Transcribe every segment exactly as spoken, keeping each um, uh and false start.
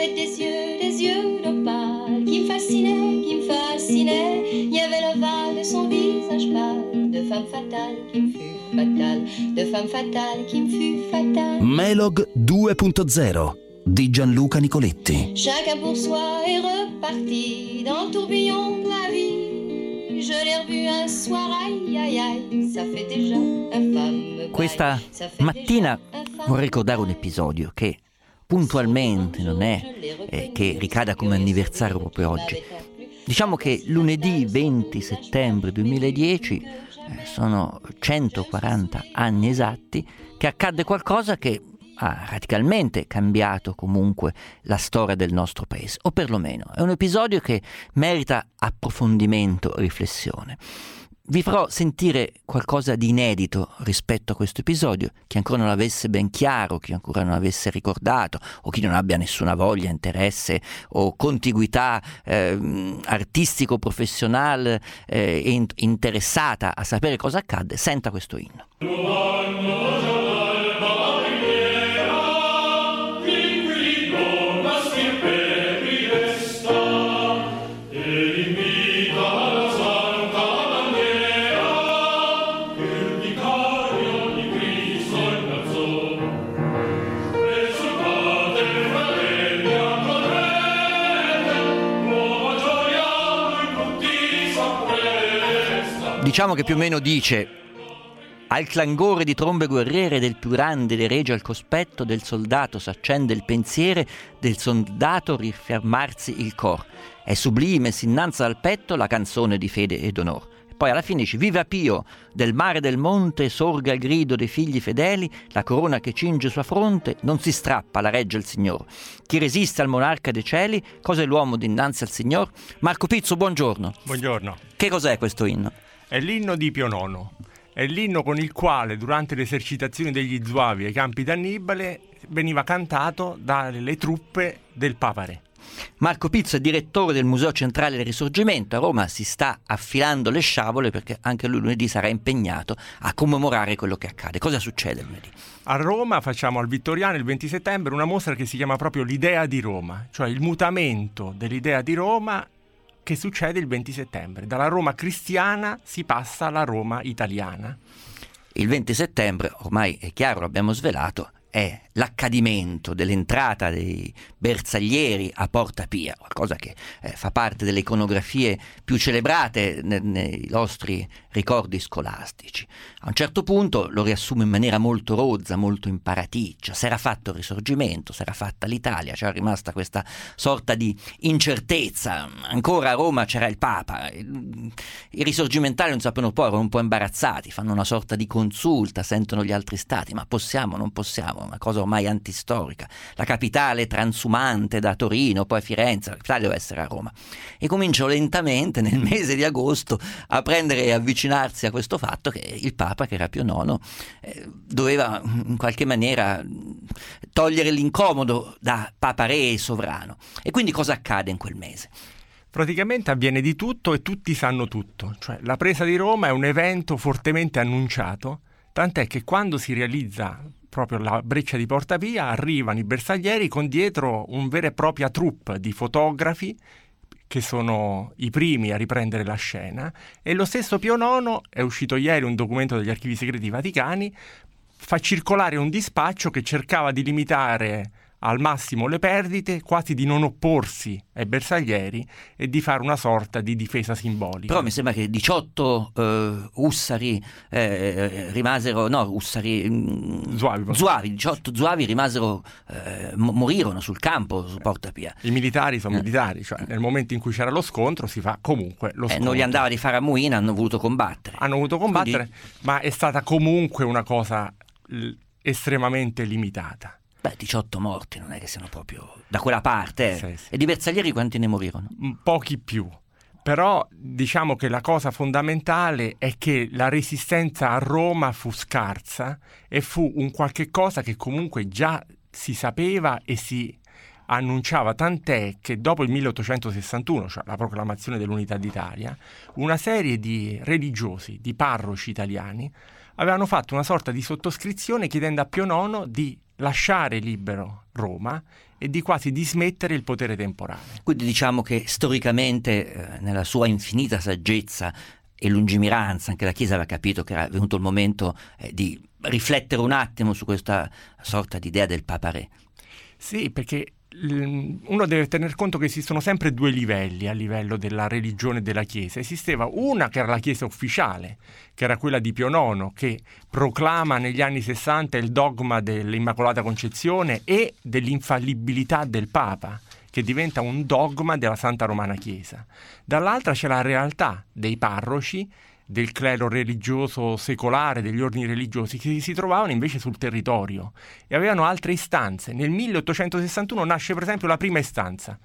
avait des yeux, des yeux d'opale qui me fascinaient, qui me fascinaient. Il y avait l'ovale de son visage pâle, de femme fatale qui me fut fatale, de femme fatale qui me fut fatale. Melog due punto zero di Gianluca Nicoletti. Chacun pour soi est reparti dans le tourbillon de la vie. Je l'ai revu un soir, aïe aïe aïe, ça fait déjà un femme. Questa mattina vorrei ricordare un episodio che puntualmente non è eh, che ricada come anniversario proprio oggi. Diciamo che lunedì venti settembre duemiladieci eh, sono centoquaranta anni esatti che accadde qualcosa che ha radicalmente cambiato comunque la storia del nostro paese, o perlomeno è un episodio che merita approfondimento e riflessione. Vi farò sentire qualcosa di inedito rispetto a questo episodio, chi ancora non l'avesse ben chiaro, chi ancora non l'avesse ricordato o chi non abbia nessuna voglia, interesse o contiguità eh, artistico-professionale eh, e in- interessata a sapere cosa accadde, senta questo inno. Diciamo che più o meno dice: al clangore di trombe guerriere del più grande dei regi al cospetto del soldato s'accende il pensiere, del soldato rifiammarsi il cor. È sublime, si innalza dal petto la canzone di fede ed onor. Poi alla fine dice: viva Pio, del mare e del monte sorga il grido dei figli fedeli, la corona che cinge sua fronte non si strappa, la regge il Signor. Chi resiste al monarca dei cieli, cosa è l'uomo dinanzi al Signor? Marco Pizzo, buongiorno. Buongiorno. Che cos'è questo inno? È l'inno di Pio nono. È l'inno con il quale durante le esercitazioni degli Zuavi ai campi d'Annibale veniva cantato dalle truppe del Papa Re. Marco Pizzo è direttore del Museo Centrale del Risorgimento. A Roma si sta affilando le sciabole perché anche lui lunedì sarà impegnato a commemorare quello che accade. Cosa succede lunedì? A Roma facciamo al Vittoriano il venti settembre una mostra che si chiama proprio l'Idea di Roma, cioè il mutamento dell'idea di Roma che succede il venti settembre. Dalla Roma cristiana si passa alla Roma italiana. Il venti settembre, ormai è chiaro, l'abbiamo svelato, è l'accadimento dell'entrata dei bersaglieri a Porta Pia, qualcosa che eh, fa parte delle iconografie più celebrate ne- nei nostri ricordi scolastici. A un certo punto lo riassume in maniera molto rozza, molto imparaticcia. Si era fatto il Risorgimento, si era fatta l'Italia, c'era rimasta questa sorta di incertezza. Ancora a Roma c'era il Papa, i risorgimentali non sapevano poi, erano un po' imbarazzati, fanno una sorta di consulta, sentono gli altri stati, ma possiamo, non possiamo, una cosa ormai antistorica. La capitale transumante da Torino, poi Firenze, la capitale deve essere a Roma. E cominciano lentamente nel mese di agosto a prendere e avvicinarsi a questo fatto che il Papa, che era Pio nono, eh, doveva in qualche maniera togliere l'incomodo da Papa Re e sovrano. E quindi cosa accade in quel mese? Praticamente avviene di tutto e tutti sanno tutto. Cioè, la presa di Roma è un evento fortemente annunciato, tant'è che quando si realizza proprio la breccia di Porta Pia arrivano i bersaglieri con dietro un vera e propria troupe di fotografi che sono i primi a riprendere la scena, e lo stesso Pio nono, è uscito ieri un documento degli archivi segreti vaticani, fa circolare un dispaccio che cercava di limitare al massimo le perdite, quasi di non opporsi ai bersaglieri e di fare una sorta di difesa simbolica. Però mi sembra che diciotto uh, ussari eh, rimasero, no, ussari mh, Zuavi, zuavi, diciotto zuavi rimasero, eh, morirono sul campo su Porta Pia. I militari sono eh. militari, cioè nel momento in cui c'era lo scontro si fa comunque lo scontro. Eh, non gli andava di fare a Muina, hanno voluto combattere. Hanno voluto combattere, Quindi... ma è stata comunque una cosa l- estremamente limitata. Beh, diciotto morti, non è che siano proprio da quella parte. Eh. Sì, sì. E di bersaglieri quanti ne morirono? Pochi più. Però diciamo che la cosa fondamentale è che la resistenza a Roma fu scarsa e fu un qualche cosa che comunque già si sapeva e si annunciava, tant'è che dopo il milleottocentosessantuno, cioè la proclamazione dell'Unità d'Italia, una serie di religiosi, di parroci italiani, avevano fatto una sorta di sottoscrizione chiedendo a Pio nono di lasciare libero Roma e di quasi dismettere il potere temporale. Quindi diciamo che storicamente, eh, nella sua infinita saggezza e lungimiranza, anche la Chiesa aveva capito che era venuto il momento eh, di riflettere un attimo su questa sorta di idea del Papa Re. Sì, perché uno deve tener conto che esistono sempre due livelli a livello della religione della Chiesa. Esisteva una che era la Chiesa ufficiale, che era quella di Pio nono, che proclama negli anni sessanta il dogma dell'Immacolata Concezione e dell'infallibilità del Papa, che diventa un dogma della Santa Romana Chiesa. Dall'altra c'è la realtà dei parroci, del clero religioso secolare, degli ordini religiosi, che si trovavano invece sul territorio e avevano altre istanze. Nel milleottocentosessantuno nasce per esempio la prima istanza: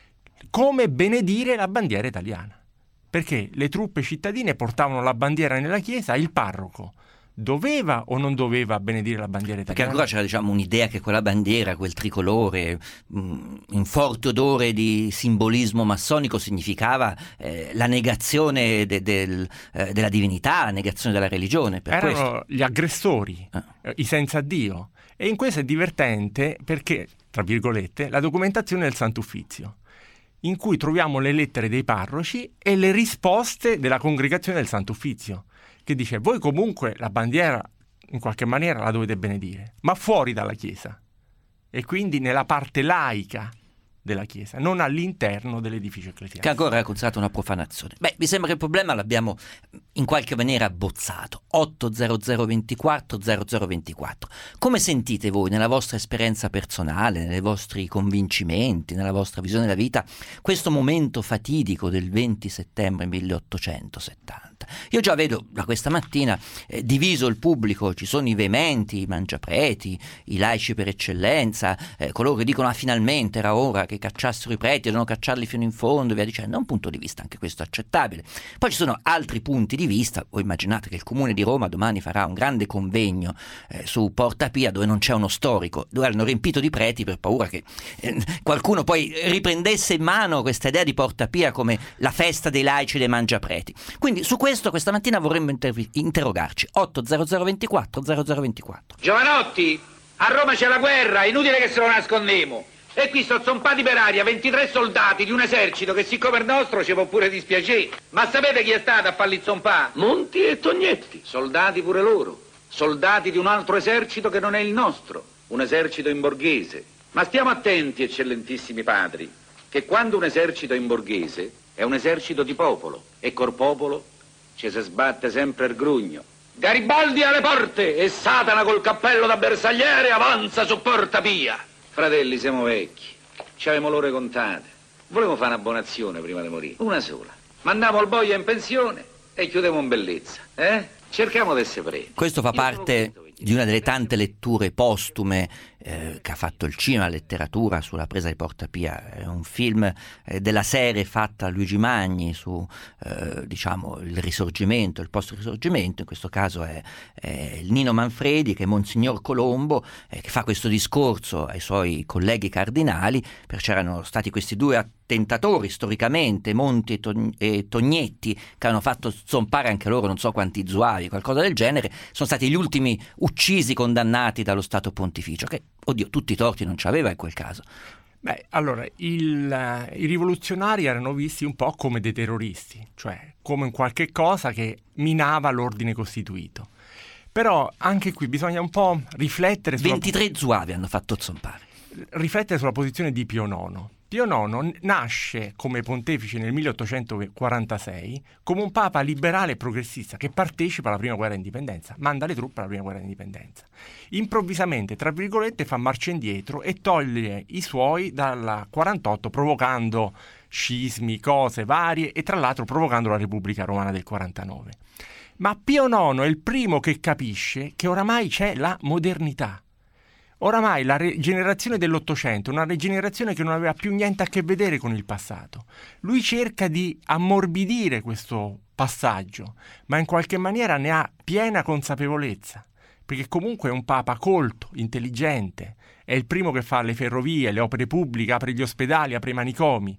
come benedire la bandiera italiana, perché le truppe cittadine portavano la bandiera nella chiesa, il parroco doveva o non doveva benedire la bandiera italiana? Perché ancora c'era, diciamo, un'idea che quella bandiera, quel tricolore mh, in forte odore di simbolismo massonico, significava eh, la negazione de, del, eh, della divinità, la negazione della religione. Per Erano questo. gli aggressori, ah. eh, i senza Dio. E in questo è divertente perché, tra virgolette, la documentazione del Sant'Uffizio, in cui troviamo le lettere dei parroci e le risposte della congregazione del Sant'Uffizio, che dice: voi comunque la bandiera in qualche maniera la dovete benedire, ma fuori dalla Chiesa, e quindi nella parte laica della Chiesa, non all'interno dell'edificio ecclesiastico. Che ancora è considerato una profanazione. Beh, mi sembra che il problema l'abbiamo in qualche maniera abbozzato. otto zero zero ventiquattro zero zero ventiquattro. Come sentite voi, nella vostra esperienza personale, nei vostri convincimenti, nella vostra visione della vita, questo momento fatidico del venti settembre milleottocentosettanta? Io già vedo da questa mattina eh, diviso il pubblico: ci sono i veementi, i mangiapreti, i laici per eccellenza, eh, coloro che dicono: ah, finalmente era ora che cacciassero i preti, devono cacciarli fino in fondo, via dicendo. È un punto di vista anche questo accettabile. Poi ci sono altri punti di vista. Voi immaginate che il Comune di Roma domani farà un grande convegno eh, su Porta Pia, dove non c'è uno storico, dove hanno riempito di preti per paura che eh, qualcuno poi riprendesse in mano questa idea di Porta Pia come la festa dei laici e dei mangiapreti. Quindi su questo questa mattina vorremmo intervi- interrogarci. otto zero zero ventiquattro zero zero ventiquattro. Giovanotti, a Roma c'è la guerra, è inutile che se lo nascondemo. E qui sto zompati per aria ventitré soldati di un esercito che, siccome il nostro, ci può pure dispiacere. Ma sapete chi è stato a farli zompare? Monti e Tognetti. Soldati pure loro. Soldati di un altro esercito che non è il nostro. Un esercito in borghese. Ma stiamo attenti, eccellentissimi padri, che quando un esercito è in borghese è un esercito di popolo. E col popolo ci si sbatte sempre il grugno. Garibaldi alle porte e Satana col cappello da bersagliere avanza su Porta Pia. Fratelli, siamo vecchi, ci avevamo l'ore contate. Volevo fare un'abbonazione prima di morire, una sola. Mandiamo il boia in pensione e chiudiamo in bellezza, eh? Cerchiamo di essere preti. Questo fa parte di una delle tante letture postume eh, che ha fatto il cinema, la letteratura sulla presa di Porta Pia. È un film eh, della serie fatta da Luigi Magni su eh, diciamo il risorgimento, il post-risorgimento. In questo caso è, è il Nino Manfredi, che è Monsignor Colombo, eh, che fa questo discorso ai suoi colleghi cardinali, perché c'erano stati questi due attentatori storicamente, Monti e, Togn- e Tognetti, che hanno fatto zompare anche loro non so quanti zuavi, qualcosa del genere. Sono stati gli ultimi uccisi, condannati dallo Stato Pontificio, che, oddio, tutti i torti non ci aveva in quel caso. Beh, allora, il, i rivoluzionari erano visti un po' come dei terroristi, cioè come un qualche cosa che minava l'ordine costituito. Però anche qui bisogna un po' riflettere sulla... ventitré zuavi hanno fatto zompare. Riflettere sulla posizione di Pio nono. Pio nono nasce come pontefice nel milleottocentoquarantasei come un papa liberale e progressista che partecipa alla prima guerra d'indipendenza, manda le truppe alla prima guerra d'indipendenza. Improvvisamente, tra virgolette, fa marcia indietro e toglie i suoi dal quarantotto, provocando scismi, cose varie, e tra l'altro provocando la Repubblica Romana del quarantanove. Ma Pio nono è il primo che capisce che oramai c'è la modernità. Oramai la rigenerazione dell'Ottocento è una rigenerazione che non aveva più niente a che vedere con il passato. Lui cerca di ammorbidire questo passaggio, ma in qualche maniera ne ha piena consapevolezza, perché comunque è un papa colto, intelligente, è il primo che fa le ferrovie, le opere pubbliche, apre gli ospedali, apre i manicomi.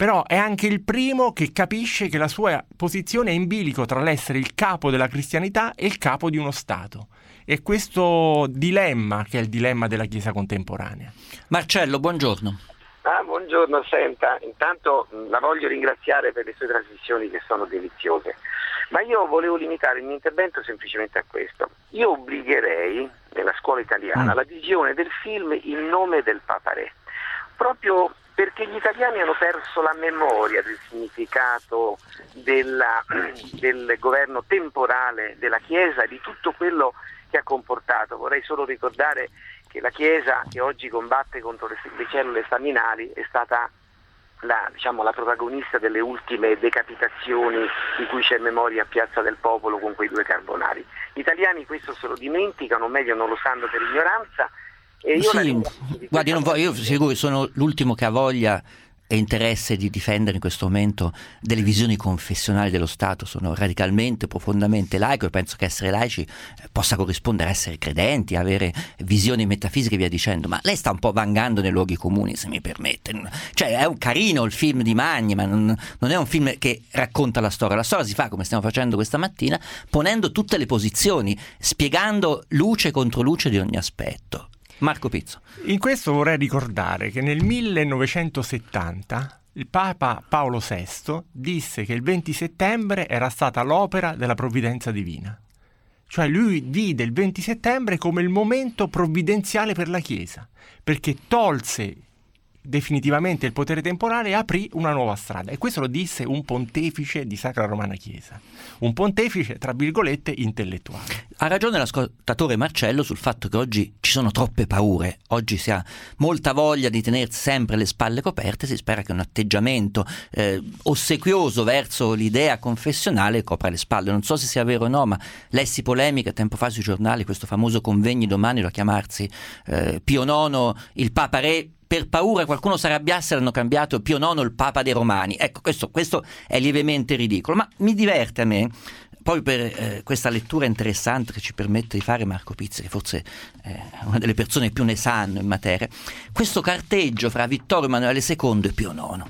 però è anche il primo che capisce che la sua posizione è in bilico tra l'essere il capo della cristianità e il capo di uno Stato. E questo dilemma che è il dilemma della Chiesa contemporanea. Marcello, buongiorno. Ah, buongiorno, senta, intanto la voglio ringraziare per le sue trasmissioni che sono deliziose, ma io volevo limitare il mio intervento semplicemente a questo. Io obbligherei nella scuola italiana mm. la visione del film Il nome del Papa Re, proprio perché gli italiani hanno perso la memoria del significato della, del governo temporale della Chiesa e di tutto quello che ha comportato. Vorrei solo ricordare che la Chiesa, che oggi combatte contro le, le cellule staminali, è stata la, diciamo, la protagonista delle ultime decapitazioni di cui c'è memoria a Piazza del Popolo con quei due carbonari. Gli italiani questo se lo dimenticano, o meglio non lo sanno per ignoranza. E io sì, guardi, non voglio, io sicuro sono l'ultimo che ha voglia e interesse di difendere in questo momento delle visioni confessionali dello Stato. Sono radicalmente, profondamente laico e penso che essere laici possa corrispondere a essere credenti, avere visioni metafisiche e via dicendo, ma lei sta un po' vangando nei luoghi comuni, se mi permette. Cioè è un carino il film di Magni, ma non, non è un film che racconta la storia. La storia si fa, come stiamo facendo questa mattina, ponendo tutte le posizioni, spiegando luce contro luce di ogni aspetto. Marco Pizzo. In questo vorrei ricordare che nel millenovecentosettanta il Papa Paolo sesto disse che il venti settembre era stata l'opera della provvidenza divina. Cioè lui vide il venti settembre come il momento provvidenziale per la Chiesa, perché tolse definitivamente il potere temporale e aprì una nuova strada. E questo lo disse un pontefice di Sacra Romana Chiesa, un pontefice tra virgolette intellettuale. Ha ragione l'ascoltatore Marcello sul fatto che oggi ci sono troppe paure, oggi si ha molta voglia di tenersi sempre le spalle coperte, si spera che un atteggiamento eh, ossequioso verso l'idea confessionale copra le spalle. Non so se sia vero o no, ma lessi polemica tempo fa sui giornali, questo famoso Convegni domani, lo chiamarsi eh, Pio nono il Papa Re. Per paura qualcuno si arrabbiasse, l'hanno cambiato Pio nono il Papa dei Romani. Ecco, questo, questo è lievemente ridicolo, ma mi diverte a me, poi per eh, questa lettura interessante che ci permette di fare Marco Pizzi, che forse è una delle persone più ne sanno in materia, questo carteggio fra Vittorio Emanuele secondo e Pio nono.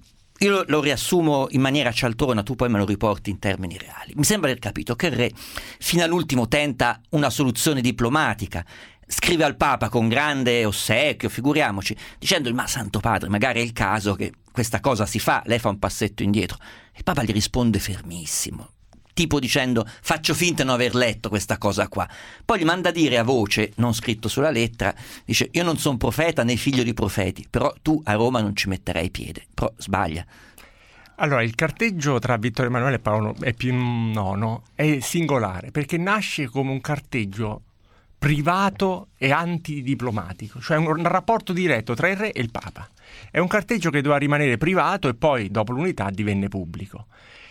Io lo, lo riassumo in maniera cialtrona, tu poi me lo riporti in termini reali. Mi sembra aver capito che il re fino all'ultimo tenta una soluzione diplomatica, scrive al Papa con grande ossequio, figuriamoci, dicendo: ma Santo Padre, magari è il caso che questa cosa si fa, lei fa un passetto indietro. Il Papa gli risponde fermissimo, tipo dicendo: faccio finta di non aver letto questa cosa qua. Poi gli manda a dire a voce, non scritto sulla lettera, dice: io non sono profeta né figlio di profeti, però tu a Roma non ci metterai piede. Però sbaglia. Allora, il carteggio tra Vittorio Emanuele e Paolo e Pio nono è singolare, perché nasce come un carteggio privato e antidiplomatico, cioè un rapporto diretto tra il re e il Papa. È un carteggio che doveva rimanere privato e poi, dopo l'unità, divenne pubblico.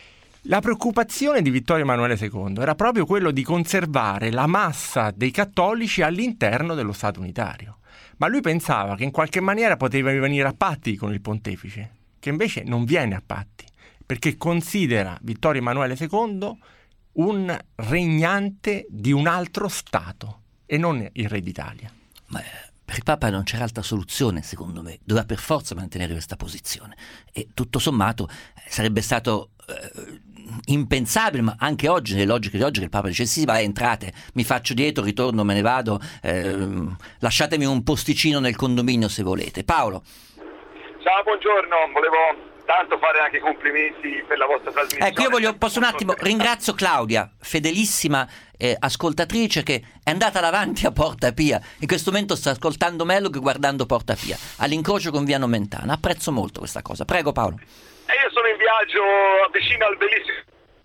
La preoccupazione di Vittorio Emanuele secondo era proprio quello di conservare la massa dei cattolici all'interno dello Stato unitario. Ma lui pensava che in qualche maniera poteva venire a patti con il pontefice, che invece non viene a patti, perché considera Vittorio Emanuele secondo un regnante di un altro Stato e non il re d'Italia. Ma per il Papa non c'era altra soluzione, secondo me, doveva per forza mantenere questa posizione e tutto sommato sarebbe stato eh, impensabile, ma anche oggi, nelle logiche di oggi, che il Papa dice: sì, vai, entrate, mi faccio dietro, ritorno, me ne vado, eh, lasciatemi un posticino nel condominio se volete. Paolo. Ciao, buongiorno, volevo tanto fare anche complimenti per la vostra trasmissione. Ecco, io voglio, posso un attimo, ringrazio Claudia, fedelissima eh, ascoltatrice, che è andata davanti a Porta Pia, in questo momento sta ascoltando Mellog e guardando Porta Pia, all'incrocio con Via Nomentana. Apprezzo molto questa cosa. Prego Paolo. E io sono in viaggio vicino al bellissimo,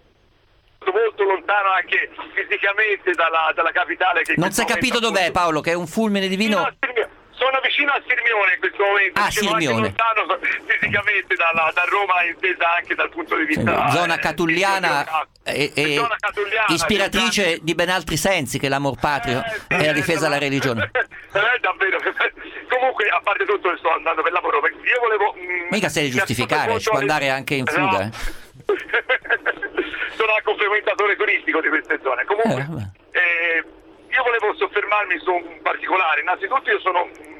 molto lontano anche fisicamente dalla, dalla capitale. Che non si è capito dov'è, Paolo, che è un fulmine divino. Sono vicino a Sirmione in questo momento, ah, diciamo Sirmione. Anche lontano fisicamente dalla, da Roma, intesa anche dal punto di vista zona eh, catulliana e, e zona catulliana, ispiratrice di ben altri sensi che l'amor patrio eh, e la difesa della religione. Eh, davvero. Comunque, a parte tutto, sto andando per lavoro. Io volevo mh, mica se devi giustificare, ci può andare anche in fuga. No. Eh. Sono anche un frequentatore turistico di queste zone. Comunque, eh, eh, io volevo soffermarmi su un particolare. Innanzitutto io sono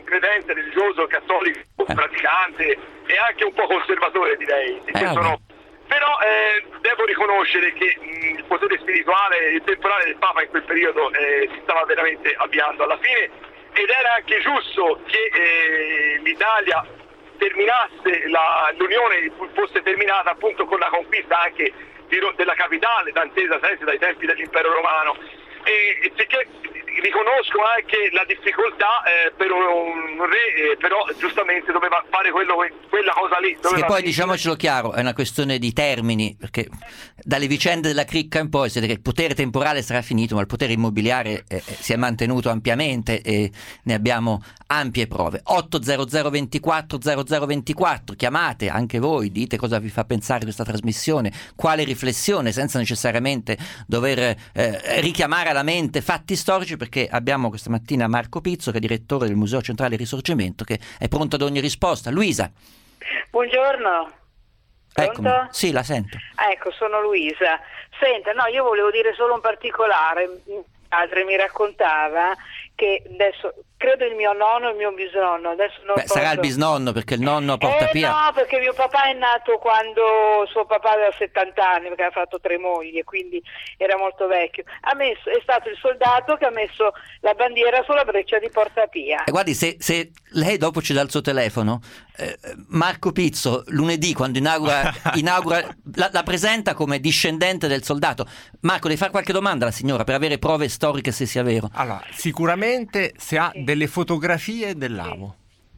credente, religioso, cattolico, eh. praticante e anche un po' conservatore, direi. Eh, sono... Però eh, devo riconoscere che mh, il potere spirituale, il temporale del Papa in quel periodo eh, si stava veramente avviando alla fine, ed era anche giusto che eh, l'Italia terminasse, la, l'unione fosse terminata appunto con la conquista anche di, della capitale, d'antesa sempre dai tempi dell'impero romano. E, e sicché riconosco anche la difficoltà eh, per un re, eh, però giustamente doveva fare quello, quella cosa lì. Sì, che poi diciamocelo chiaro, è una questione di termini, perché dalle vicende della cricca in poi siete che il potere temporale sarà finito, ma il potere immobiliare eh, si è mantenuto ampiamente e ne abbiamo ampie prove. otto zero zero ventiquattro zero zero ventiquattro, chiamate anche voi, dite cosa vi fa pensare questa trasmissione, quale riflessione, senza necessariamente dover eh, richiamare alla mente fatti storici, perché abbiamo questa mattina Marco Pizzo, che è direttore del Museo Centrale Risorgimento, che è pronto ad ogni risposta. Luisa. Buongiorno. Eccomi. Sì, la sento. Ecco, sono Luisa. Senta, no, io volevo dire solo un particolare. Mio padre mi raccontava che adesso credo il mio nonno e il mio bisnonno adesso non Beh, posso... sarà il bisnonno, perché il nonno porta eh, via. no, perché mio papà è nato quando suo papà aveva settanta anni, perché ha fatto tre mogli e quindi era molto vecchio. Ha messo, è stato il soldato che ha messo la bandiera sulla breccia di Porta Pia. E guardi, se, se lei dopo ci dà il suo telefono, eh, Marco Pizzo lunedì quando inaugura, inaugura la, la presenta come discendente del soldato. Marco, devi fare qualche domanda alla signora per avere prove storiche se sia vero. Allora, sicuramente se ha Sì. delle fotografie dell'Avo.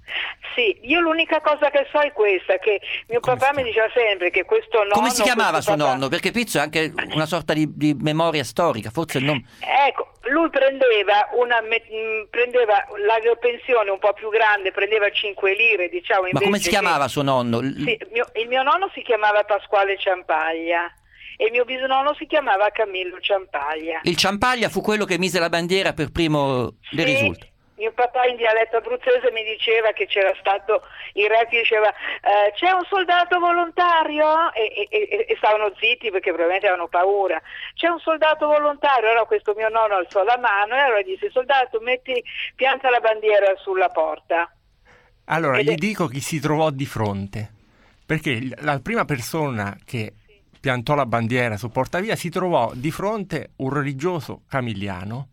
Sì, io l'unica cosa che so è questa, che mio Come papà si mi diceva sempre che questo nonno... Come si chiamava questo suo papà- nonno? Perché Pizzo è anche una sorta di, di memoria storica, forse il nome... Ecco, lui prendeva una me- mh, prendeva la pensione un po' più grande, prendeva cinque lire, diciamo. Ma invece come si chiamava che- suo nonno? L- Sì, mio- il mio nonno si chiamava Pasquale Ciampaglia e il mio bisnonno si chiamava Camillo Ciampaglia. Il Ciampaglia fu quello che mise la bandiera per primo, le Sì, risulta. mio papà in dialetto abruzzese mi diceva che c'era stato il re che diceva eh, c'è un soldato volontario e, e, e, e stavano zitti perché probabilmente avevano paura. C'è un soldato volontario, allora questo mio nonno alzò la mano e allora disse soldato metti, pianta la bandiera sulla porta. Allora, Ed gli è- dico chi si trovò di fronte, perché il- la prima persona che piantò la bandiera su Porta Pia si trovò di fronte un religioso camigliano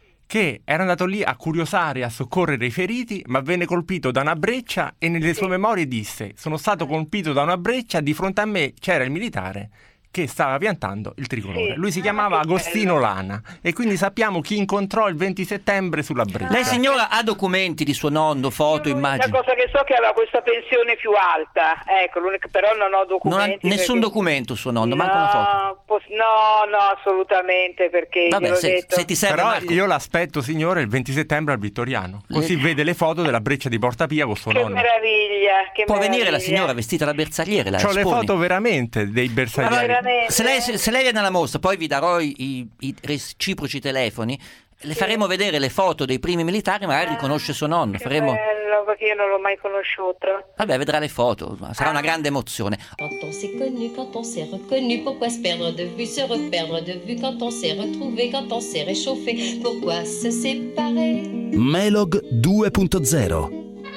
che era andato lì a curiosare, a soccorrere i feriti, ma venne colpito da una breccia e nelle sue memorie disse: sono stato colpito da una breccia, di fronte a me c'era il militare che stava piantando il tricolore. Sì. Lui si Ah, chiamava che Agostino bello. Lana e quindi sappiamo chi incontrò il venti settembre sulla breccia. Lei signora ha documenti di suo nonno, foto, Io l'unica immagini? cosa che so è che aveva questa pensione più alta, ecco, l'unica, però non ho Non ha documenti. nessun perché- documento suo nonno, no, manca una foto. pos- no, no, assolutamente, perché Vabbè, gliel'ho se, detto. se ti serve Però Marco, io l'aspetto, signore, il venti settembre al Vittoriano, così Le- vede le foto della breccia di Porta Pia con suo Che nonno. meraviglia, che può venire meraviglia. la signora vestita da bersagliere, la C'ho le espone. foto veramente dei Ma bersaglieri. veramente? Se lei, se, se lei viene alla mostra, poi vi darò i, i- i reciproci telefoni, le faremo vedere le foto dei primi militari, magari riconosce suo nonno. Che Faremo... bello, perché io non l'ho mai conosciuto. Vabbè, vedrà le foto, sarà una grande emozione. Quand on s'est connu, quand on s'est reconnu, pourquoi se perdre de vue, se reperdre de vue, quand on s'est retrouvé, quand on s'est réchauffé, pourquoi se séparer? Melog due punto zero.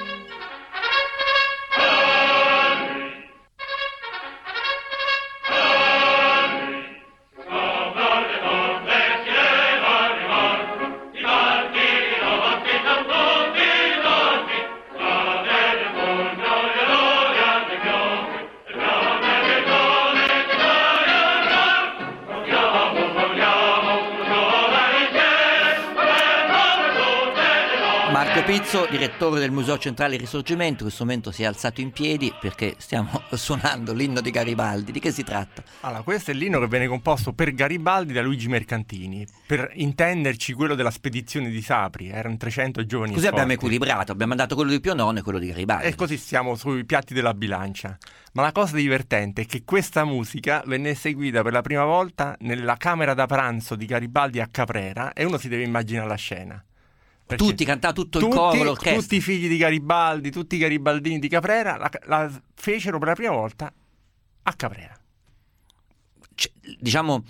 Marco Pizzo, direttore del Museo Centrale Risorgimento, in questo momento si è alzato in piedi perché stiamo suonando l'inno di Garibaldi. Di che si tratta? Allora, questo è l'inno che viene composto per Garibaldi da Luigi Mercantini, per intenderci quello della spedizione di Sapri, erano trecento giovani Così e abbiamo forti. equilibrato, abbiamo mandato quello di Pio nono e quello di Garibaldi. E così siamo sui piatti della bilancia. Ma la cosa divertente è che questa musica venne eseguita per la prima volta nella camera da pranzo di Garibaldi a Caprera e uno si deve immaginare la scena. Perché Tutti cantavano, tutto il tutti, coro, l'orchestra. tutti i figli di Garibaldi, tutti i garibaldini di Caprera la, la fecero per la prima volta a Caprera. C- diciamo,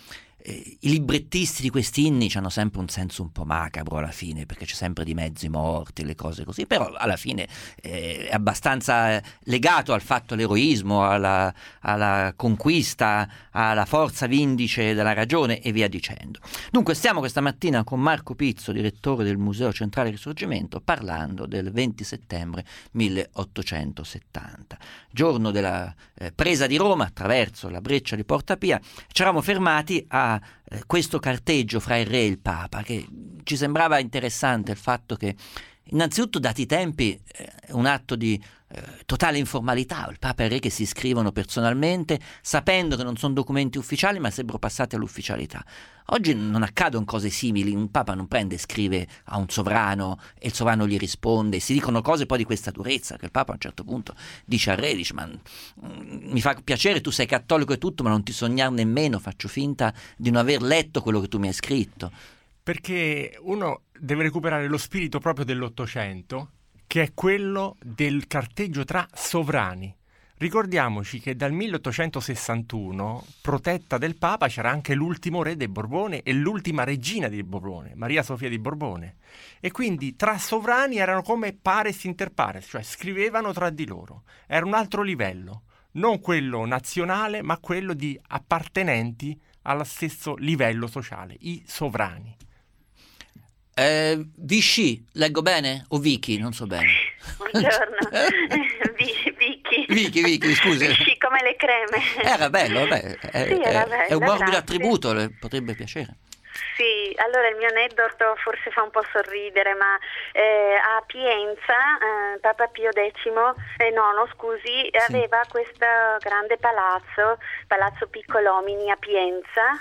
eh, i librettisti di questi inni hanno sempre un senso un po' macabro alla fine, perché c'è sempre di mezzo i morti, le cose così, però alla fine eh, è abbastanza legato al fatto, all'eroismo, alla, alla conquista, alla forza vindice della ragione e via dicendo. Dunque stiamo questa mattina con Marco Pizzo, direttore del Museo Centrale Risorgimento, parlando del venti settembre milleottocentosettanta, giorno della eh, presa di Roma attraverso la breccia di Porta Pia. Ci eravamo fermati a eh, questo carteggio fra il re e il papa, che ci sembrava interessante il fatto che innanzitutto, dati i tempi, è eh, un atto di eh, totale informalità, il papa e il re che si iscrivono personalmente sapendo che non sono documenti ufficiali ma sarebbero passati all'ufficialità. Oggi non accadono cose simili, un papa non prende e scrive a un sovrano e il sovrano gli risponde, si dicono cose poi di questa durezza che il papa a un certo punto dice al re, dice ma mm, mi fa piacere, tu sei cattolico e tutto, ma non ti sognare nemmeno, faccio finta di non aver letto quello che tu mi hai scritto. Perché uno deve recuperare lo spirito proprio dell'Ottocento, che è quello del carteggio tra sovrani. Ricordiamoci che dal milleottocentosessantuno, protetta del Papa, c'era anche l'ultimo re dei Borbone e l'ultima regina di Borbone, Maria Sofia di Borbone. E quindi tra sovrani erano come pares inter pares, cioè scrivevano tra di loro. Era un altro livello, non quello nazionale, ma quello di appartenenti allo stesso livello sociale, i sovrani. Eh, Vichy, leggo bene? O Vicky? Non so bene. Buongiorno. Vicky. Vicky, Vicky, scusi. Vichy come le creme. Era bello, vabbè. È, sì, era è, bello, è un morbido grazie. attributo, le potrebbe piacere. Sì, allora il mio aneddoto forse fa un po' sorridere, ma eh, a Pienza eh, Papa Pio X, eh, nono scusi, Sì. aveva questo grande palazzo, Palazzo Piccolomini a Pienza,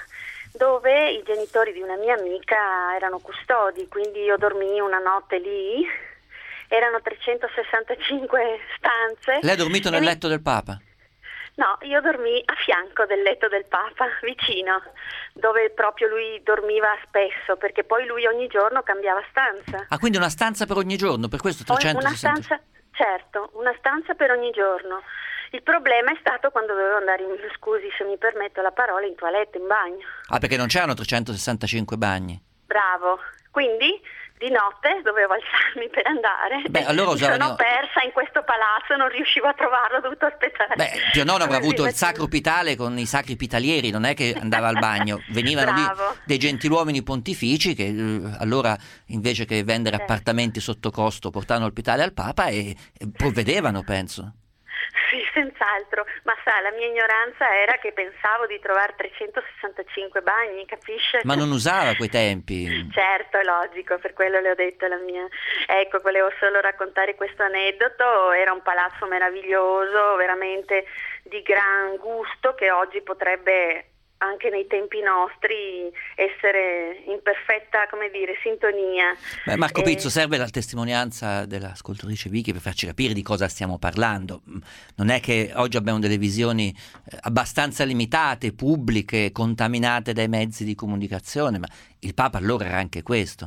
dove i genitori di una mia amica erano custodi, quindi io dormii una notte lì, erano trecentosessantacinque stanze. Lei ha dormito nel mi... letto del Papa? No, io dormii a fianco del letto del Papa, vicino, dove proprio lui dormiva spesso, perché poi lui ogni giorno cambiava stanza. Ah, quindi una stanza per ogni giorno, per questo Una trecentosessanta. stanza, certo, una stanza per ogni giorno. Il problema è stato quando dovevo andare in, scusi se mi permetto la parola, in toilette, in bagno. Ah, perché non c'erano trecentosessantacinque bagni? Bravo, quindi di notte dovevo alzarmi per andare. Beh, allora mi sono usavano- persa in questo palazzo, non riuscivo a trovarlo, ho dovuto aspettare. Beh, Pio nono avrà Come avuto si il sacro pitale con i sacri pitalieri, non è che andava al bagno, venivano Bravo. lì dei gentiluomini pontifici che eh, allora invece che vendere Certo. appartamenti sotto costo portavano il pitale al Papa e, e provvedevano, penso. Sì, senz'altro, ma sa, la mia ignoranza era che pensavo di trovare trecentosessantacinque bagni, capisce? Ma non usava a quei tempi. Certo, è logico, per quello le ho detto la mia. Ecco, volevo solo raccontare questo aneddoto, era un palazzo meraviglioso, veramente di gran gusto, che oggi potrebbe anche nei tempi nostri essere in perfetta, come dire, sintonia. Beh, Marco Eh, Pizzo, serve la testimonianza dell'ascoltatrice Vicky per farci capire di cosa stiamo parlando. Non è che oggi abbiamo delle visioni eh, abbastanza limitate, pubbliche, contaminate dai mezzi di comunicazione, ma il Papa allora era anche questo.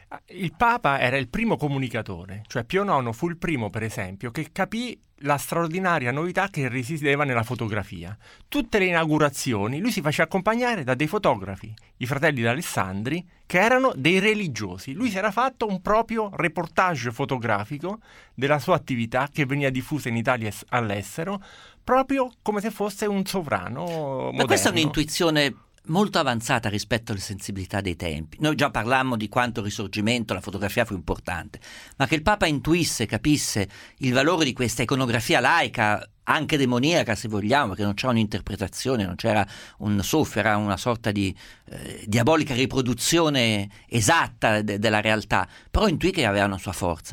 Il Papa era il primo comunicatore, cioè Pio nono fu il primo, per esempio, che capì la straordinaria novità che risiedeva nella fotografia. Tutte le inaugurazioni lui si faceva accompagnare da dei fotografi, i fratelli d'Alessandri, che erano dei religiosi. Lui si era fatto un proprio reportage fotografico della sua attività che veniva diffusa in Italia e all'estero, proprio come se fosse un sovrano moderno. Ma questa è un'intuizione molto avanzata rispetto alle sensibilità dei tempi. Noi già parlammo di quanto il Risorgimento, la fotografia fu importante, ma che il Papa intuisse, capisse il valore di questa iconografia laica, anche demoniaca se vogliamo, che non c'era un'interpretazione, non c'era un soffio, era una sorta di eh, diabolica riproduzione esatta de- della realtà, però intuì che aveva una sua forza.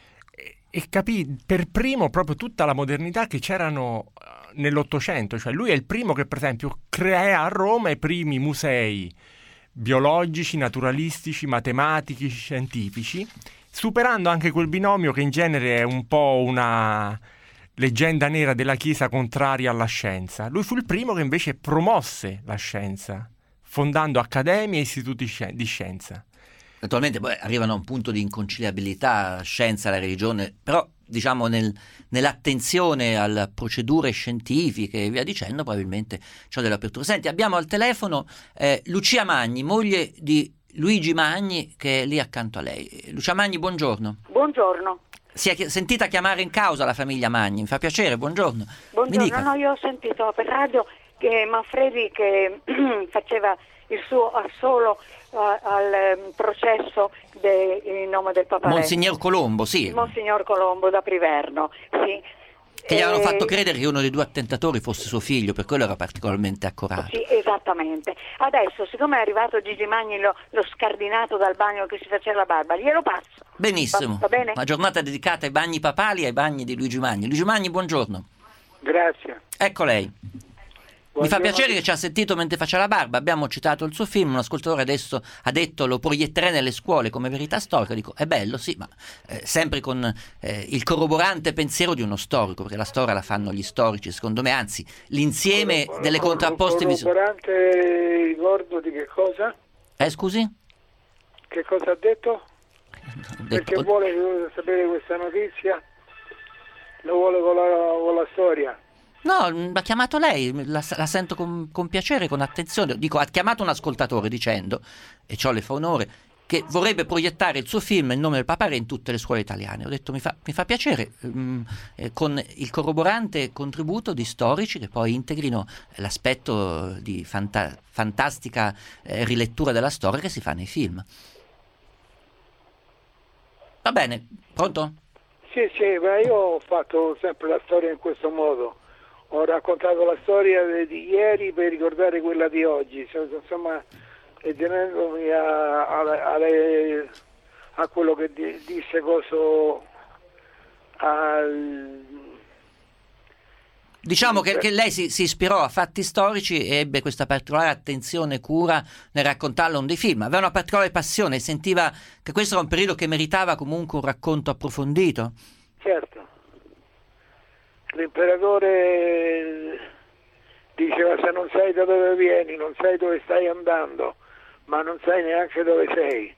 E capì per primo proprio tutta la modernità che c'erano nell'Ottocento, cioè lui è il primo che per esempio crea a Roma i primi musei biologici, naturalistici, matematici, scientifici, superando anche quel binomio che in genere è un po' una leggenda nera della Chiesa contraria alla scienza. Lui fu il primo che invece promosse la scienza, fondando accademie e istituti di scienza. Naturalmente poi arrivano a un punto di inconciliabilità, la scienza, la religione, però diciamo nel, nell'attenzione alle procedure scientifiche e via dicendo, probabilmente c'è dell'apertura. Senti, abbiamo al telefono eh, Lucia Magni, moglie di Luigi Magni, che è lì accanto a lei. Lucia Magni, buongiorno. Buongiorno. Si è sentita chiamare in causa la famiglia Magni, mi fa piacere, buongiorno. Buongiorno, no, io ho sentito per radio che Manfredi che faceva il suo assolo uh, al um, processo de, in nome del Papa Monsignor Colombo, sì. Monsignor Colombo da Priverno, sì. Che gli avevano e... fatto credere che uno dei due attentatori fosse suo figlio, per quello era particolarmente accorato. Sì, esattamente. Adesso, siccome è arrivato Gigi Magni, lo, lo scardinato dal bagno che si faceva la barba, glielo passo. Benissimo. Va, va bene? Una giornata dedicata ai bagni papali e ai bagni di Luigi Magni. Luigi Magni, buongiorno. Grazie. Ecco lei. Mi fa piacere che ci ha sentito mentre faceva la barba. Abbiamo citato il suo film, un ascoltatore adesso ha detto lo proietterei nelle scuole come verità storica. Dico, è bello, sì, ma eh, sempre con eh, il corroborante pensiero di uno storico, perché la storia la fanno gli storici, secondo me, anzi, l'insieme Corrobor- delle contrapposte visioni. Corroborante ricordo di che cosa? Eh, scusi? Che cosa ha detto? Ho detto Perché vuole sapere questa notizia? Lo vuole con la, con la storia? No, l'ha chiamato lei, la, la sento con, con piacere, con attenzione. Dico, ha chiamato un ascoltatore dicendo, e ciò le fa onore, che vorrebbe proiettare il suo film Il nome del Papa Re in tutte le scuole italiane. Ho detto, mi fa, mi fa piacere, um, eh, con il corroborante contributo di storici che poi integrino l'aspetto di fanta- fantastica eh, rilettura della storia che si fa nei film. Va bene, pronto? Sì, sì, ma io ho fatto sempre la storia in questo modo. Ho raccontato la storia di ieri per ricordare quella di oggi, insomma, e tenendomi a, a, a, a quello che di, disse coso al... Diciamo che, che lei si, si ispirò a fatti storici e ebbe questa particolare attenzione e cura nel raccontarlo in dei film. Aveva una particolare passione, sentiva che questo era un periodo che meritava comunque un racconto approfondito. Certo. L'imperatore diceva: se non sai da dove vieni, non sai dove stai andando, ma non sai neanche dove sei.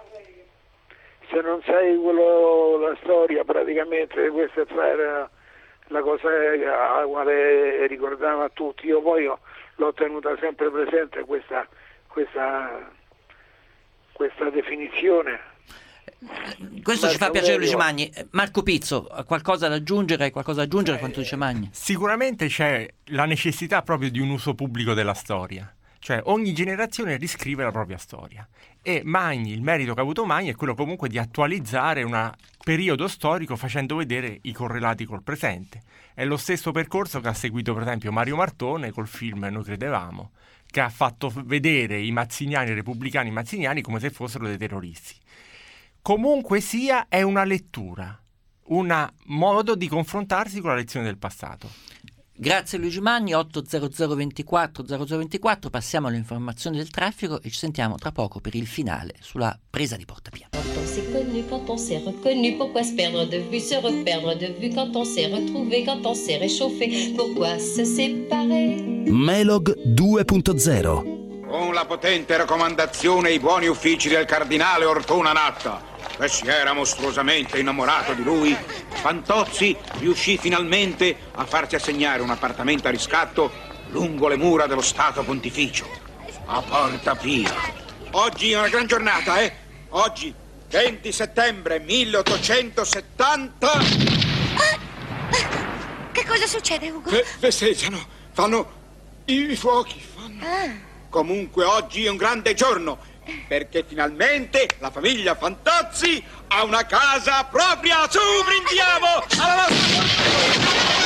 Se non sai quello, la storia praticamente, questa era la cosa la quale ricordava a tutti. Io poi ho, l'ho tenuta sempre presente questa, questa, questa definizione. Questo ci fa piacere, Luigi Magni. Marco Pizzo, qualcosa da aggiungere? Hai qualcosa da aggiungere a quanto dice Magni? Sicuramente c'è la necessità proprio di un uso pubblico della storia, cioè ogni generazione riscrive la propria storia, e Magni, il merito che ha avuto Magni è quello comunque di attualizzare un periodo storico facendo vedere i correlati col presente. È lo stesso percorso che ha seguito per esempio Mario Martone col film Noi credevamo, che ha fatto vedere i mazziniani, i repubblicani mazziniani come se fossero dei terroristi. Comunque sia, è una lettura, un modo di confrontarsi con la lezione del passato. Grazie Luigi Magni. Otto zero zero ventiquattro zero zero ventiquattro, passiamo alle informazioni del traffico e ci sentiamo tra poco per il finale sulla presa di Porta Pia. Quand on s'est connu, quand on s'est reconnu, pourquoi se perdre de vue, se reperdre de vue, quand on s'est retrouvé, quand on s'est réchauffé, pourquoi se séparer? Melog due punto zero. Con la potente raccomandazione e i buoni uffici del cardinale Ortona Natta, che si era mostruosamente innamorato di lui, Fantozzi riuscì finalmente a farsi assegnare un appartamento a riscatto lungo le mura dello Stato Pontificio, a Porta Pia. Oggi è una gran giornata, eh? Oggi, venti settembre milleottocentosettanta... Ah! Che cosa succede, Ugo? Fe- festeggiano, fanno i fuochi, fanno... Ah. Comunque oggi è un grande giorno, perché finalmente la famiglia Fantozzi ha una casa propria. Su, brindiamo alla nostra...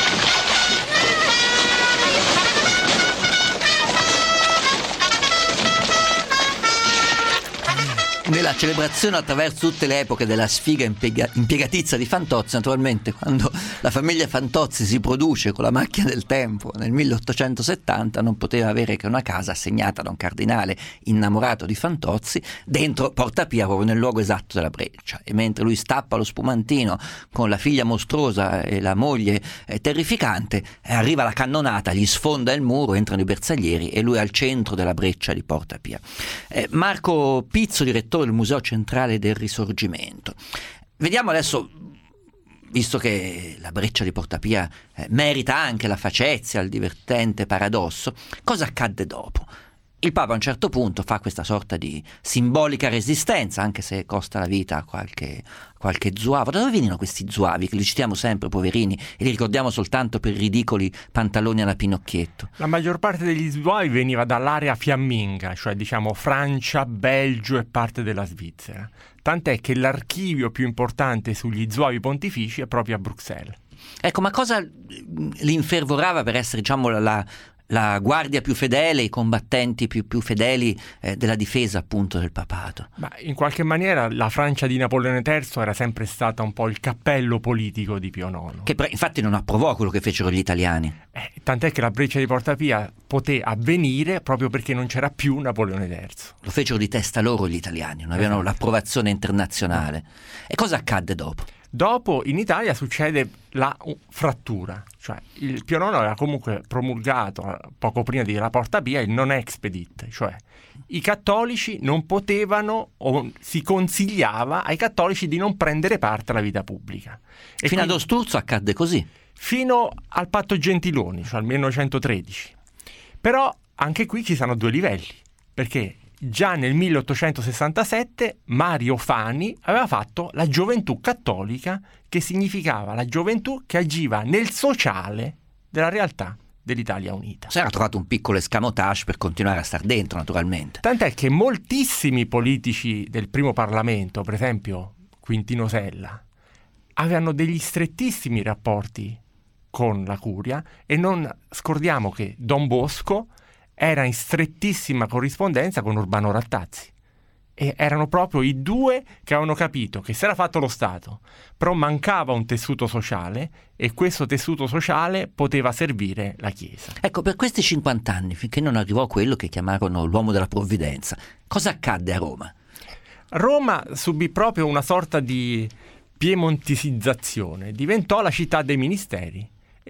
Nella celebrazione attraverso tutte le epoche della sfiga impiega- impiegatizia di Fantozzi, naturalmente quando la famiglia Fantozzi si produce con la macchina del tempo nel milleottocentosettanta non poteva avere che una casa assegnata da un cardinale innamorato di Fantozzi dentro Porta Pia, proprio nel luogo esatto della breccia, e mentre lui stappa lo spumantino con la figlia mostruosa e la moglie eh, terrificante, eh, arriva la cannonata, gli sfonda il muro, entrano i bersaglieri e lui è al centro della breccia di Porta Pia. eh, Marco Pizzo, direttore del Museo Centrale del Risorgimento. Vediamo adesso visto che la breccia di Porta Pia eh, merita anche la facezia, il divertente paradosso, cosa accadde dopo? Il Papa a un certo punto fa questa sorta di simbolica resistenza, anche se costa la vita a qualche, qualche zuavo. Da dove vengono questi zuavi, che li citiamo sempre, poverini, e li ricordiamo soltanto per ridicoli pantaloni alla Pinocchietto? La maggior parte degli zuavi veniva dall'area fiamminga, cioè diciamo Francia, Belgio e parte della Svizzera. Tant'è che l'archivio più importante sugli zuavi pontifici è proprio a Bruxelles. Ecco, ma cosa li infervorava per essere, diciamo, la... la guardia più fedele, i combattenti più, più fedeli eh, della difesa appunto del papato? Ma in qualche maniera la Francia di Napoleone terzo era sempre stata un po' il cappello politico di Pio nono. Che pre- infatti non approvò quello che fecero gli italiani. Eh, tant'è che la breccia di Porta Pia poté avvenire proprio perché non c'era più Napoleone terzo. Lo fecero di testa loro gli italiani, non avevano esatto. l'approvazione internazionale. E cosa accadde dopo? Dopo in Italia succede la frattura, cioè il Pio nono aveva comunque promulgato poco prima della Porta Pia il non expedit, cioè i cattolici non potevano o si consigliava ai cattolici di non prendere parte alla vita pubblica. E fino quindi, ad Osturzo accadde così. Fino al patto Gentiloni, cioè al millenovecentotredici. Però anche qui ci sono due livelli, perché già nel milleottocentosessantasette Mario Fani aveva fatto la gioventù cattolica, che significava la gioventù che agiva nel sociale della realtà dell'Italia unita. Si era trovato un piccolo escamotage per continuare a star dentro, naturalmente. Tant'è che moltissimi politici del primo Parlamento, per esempio Quintino Sella, avevano degli strettissimi rapporti con la curia, e non scordiamo che Don Bosco era in strettissima corrispondenza con Urbano Rattazzi, e erano proprio i due che avevano capito che si era fatto lo Stato, però mancava un tessuto sociale, e questo tessuto sociale poteva servire la Chiesa. Ecco, per questi cinquanta anni, finché non arrivò quello che chiamarono l'uomo della provvidenza, cosa accadde a Roma? Roma subì proprio una sorta di piemontisizzazione, diventò la città dei ministeri.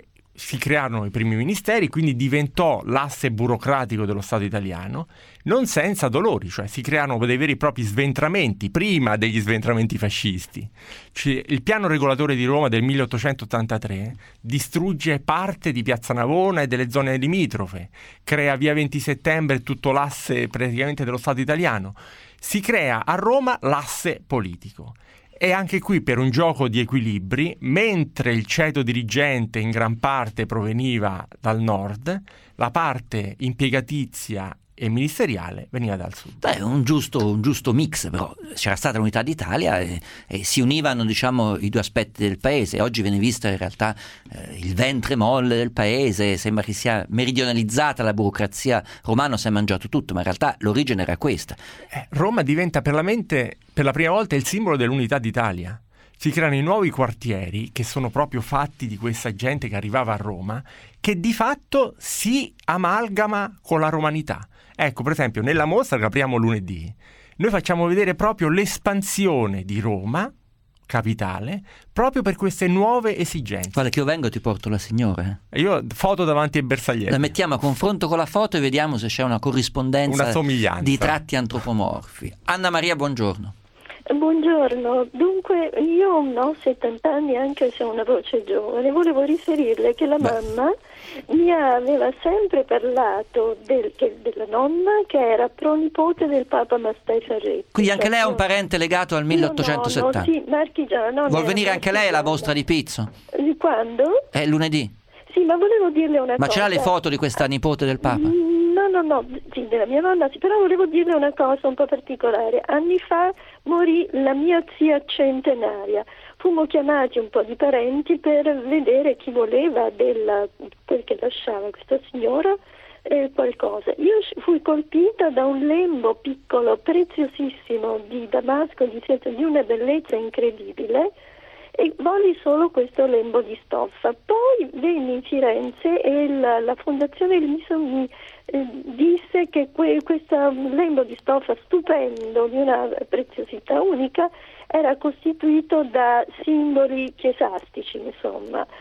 Si crearono i primi ministeri, quindi diventò l'asse burocratico dello Stato italiano, non senza dolori, cioè si crearono dei veri e propri sventramenti, prima degli sventramenti fascisti. Cioè, il piano regolatore di Roma del milleottocentottantatré distrugge parte di Piazza Navona e delle zone limitrofe, crea via venti settembre tutto l'asse praticamente dello Stato italiano. Si crea a Roma l'asse politico. E anche qui per un gioco di equilibri, mentre il ceto dirigente in gran parte proveniva dal nord, la parte impiegatizia e ministeriale veniva dal sud. Beh, un giusto, un giusto mix, però c'era stata l'unità d'Italia e, e si univano, diciamo, i due aspetti del paese. Oggi viene visto in realtà eh, il ventre molle del paese, sembra che sia meridionalizzata la burocrazia romana, si è mangiato tutto, ma in realtà l'origine era questa. Eh, Roma diventa per la mente, per la prima volta, il simbolo dell'unità d'Italia. Si creano i nuovi quartieri che sono proprio fatti di questa gente che arrivava a Roma, che di fatto si amalgama con la romanità. Ecco, per esempio, nella mostra che apriamo lunedì, noi facciamo vedere proprio l'espansione di Roma, capitale, proprio per queste nuove esigenze. Guarda che io vengo e ti porto la signora. Eh? Io foto davanti ai bersaglieri. La mettiamo a confronto con la foto e vediamo se c'è una corrispondenza, una somiglianza di tratti antropomorfi. Anna Maria, buongiorno. Buongiorno, dunque io ho settanta anni, anche se ho una voce giovane. Volevo riferirle che la Beh. mamma mi aveva sempre parlato del, che, della nonna che era pronipote del Papa Mastai Ferretti. Quindi anche lei è un parente legato al milleottocentosettanta? No, no, sì, marchigiano. Vuol venire anche lei alla mostra di Pizzo? Quando? È lunedì. Sì, ma volevo dirle una ma cosa. Ma ce l'ha le foto di questa nipote del Papa? No, no, no, sì, della mia nonna sì, però volevo dirle una cosa un po' particolare. Anni fa morì la mia zia centenaria. Fummo chiamati un po' di parenti per vedere chi voleva della, perché lasciava questa signora eh, qualcosa. Io fui colpita da un lembo piccolo, preziosissimo, di damasco, di, di una bellezza incredibile, e volli solo questo lembo di stoffa. Poi venni in Firenze e la, la Fondazione Liso mi eh, disse che que, questo lembo di stoffa stupendo, di una preziosità unica, era costituito da simboli chiesastici, insomma.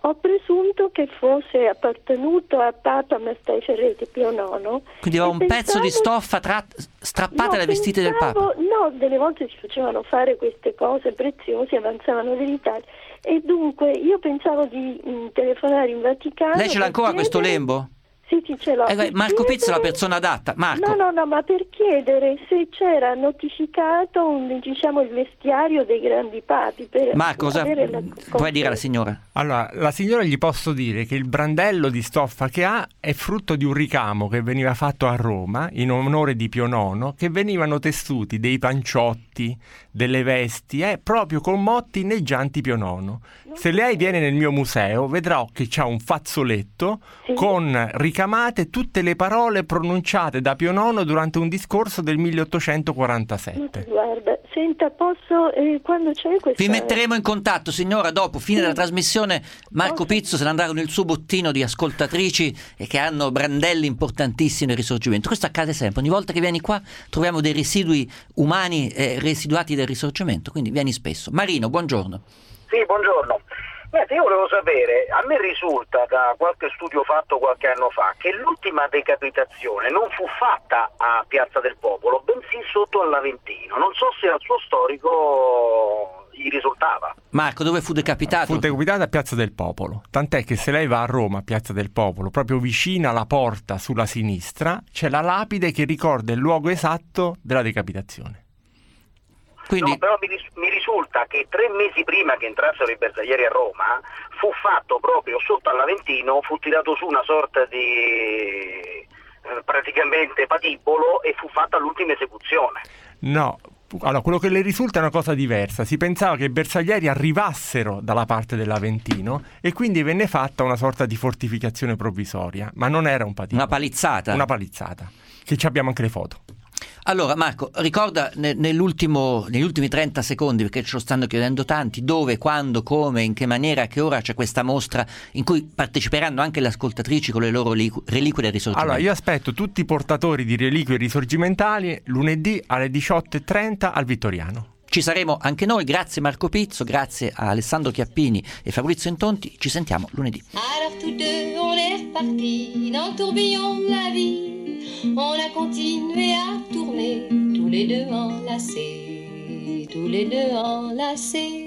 ho presunto che fosse appartenuto a Papa Mattei Ferretti Pio nono. Quindi aveva un pensavo... pezzo di stoffa tra... strappata no, alle vestite del pensavo... Papa. No, delle volte si facevano fare queste cose preziose, avanzavano dell'Italia. E dunque io pensavo di mh, telefonare in Vaticano. Lei ce l'ha ancora chiedere... questo lembo? Sì, sì, ce l'ho. Eh, Marco chiedere... Pizzo è la persona adatta. Marco. No, no, no, ma per chiedere se c'era notificato un, diciamo, il vestiario dei grandi papi. Per Marco, cosa avere la... puoi dire alla signora? Allora, la signora gli posso dire che il brandello di stoffa che ha è frutto di un ricamo che veniva fatto a Roma in onore di Pio nono, che venivano tessuti dei panciotti, delle vesti, eh, proprio con motti inneggianti Pio nono. Se lei viene nel mio museo vedrà che c'ha un fazzoletto sì. con ricamate tutte le parole pronunciate da Pio nono durante un discorso del milleottocentoquarantasette. Guarda, senta, posso, eh, quando c'è questa... Vi metteremo in contatto, signora, dopo, fine sì. della trasmissione. Marco okay. Pizzo se ne andrà con il suo bottino di ascoltatrici e che hanno brandelli importantissimi nel Risorgimento. Questo accade sempre, ogni volta che vieni qua troviamo dei residui umani eh, residuati del Risorgimento, quindi vieni spesso. Marino, buongiorno. Sì, buongiorno. Niente, io volevo sapere, a me risulta da qualche studio fatto qualche anno fa che l'ultima decapitazione non fu fatta a Piazza del Popolo, bensì sotto all'Aventino. Non so se al suo storico gli risultava. Marco, dove fu decapitato? Fu decapitato a Piazza del Popolo, tant'è che se lei va a Roma a Piazza del Popolo, proprio vicina alla porta sulla sinistra, c'è la lapide che ricorda il luogo esatto della decapitazione. Quindi... No, però mi, ris- mi risulta che tre mesi prima che entrassero i bersaglieri a Roma fu fatto proprio sotto all'Aventino, fu tirato su una sorta di eh, praticamente patibolo e fu fatta l'ultima esecuzione. No, allora quello che le risulta è una cosa diversa. Si pensava che i bersaglieri arrivassero dalla parte dell'Aventino e quindi venne fatta una sorta di fortificazione provvisoria, ma non era un patibolo. Una palizzata? Una palizzata, che ci abbiamo anche le foto. Allora Marco, ricorda ne, nell'ultimo, negli ultimi trenta secondi, perché ce lo stanno chiedendo tanti, dove, quando, come, in che maniera, a che ora c'è questa mostra in cui parteciperanno anche le ascoltatrici con le loro reliquie del Risorgimento. Allora io aspetto tutti i portatori di reliquie risorgimentali lunedì alle diciotto e trenta al Vittoriano. Ci saremo anche noi, grazie Marco Pizzo, grazie a Alessandro Chiappini e Fabrizio Intonti, ci sentiamo lunedì. Alors tous deux on est repartis dans le tourbillon de la vie. On a continué à tourner, tous les deux enlacés, tous les deux enlacés.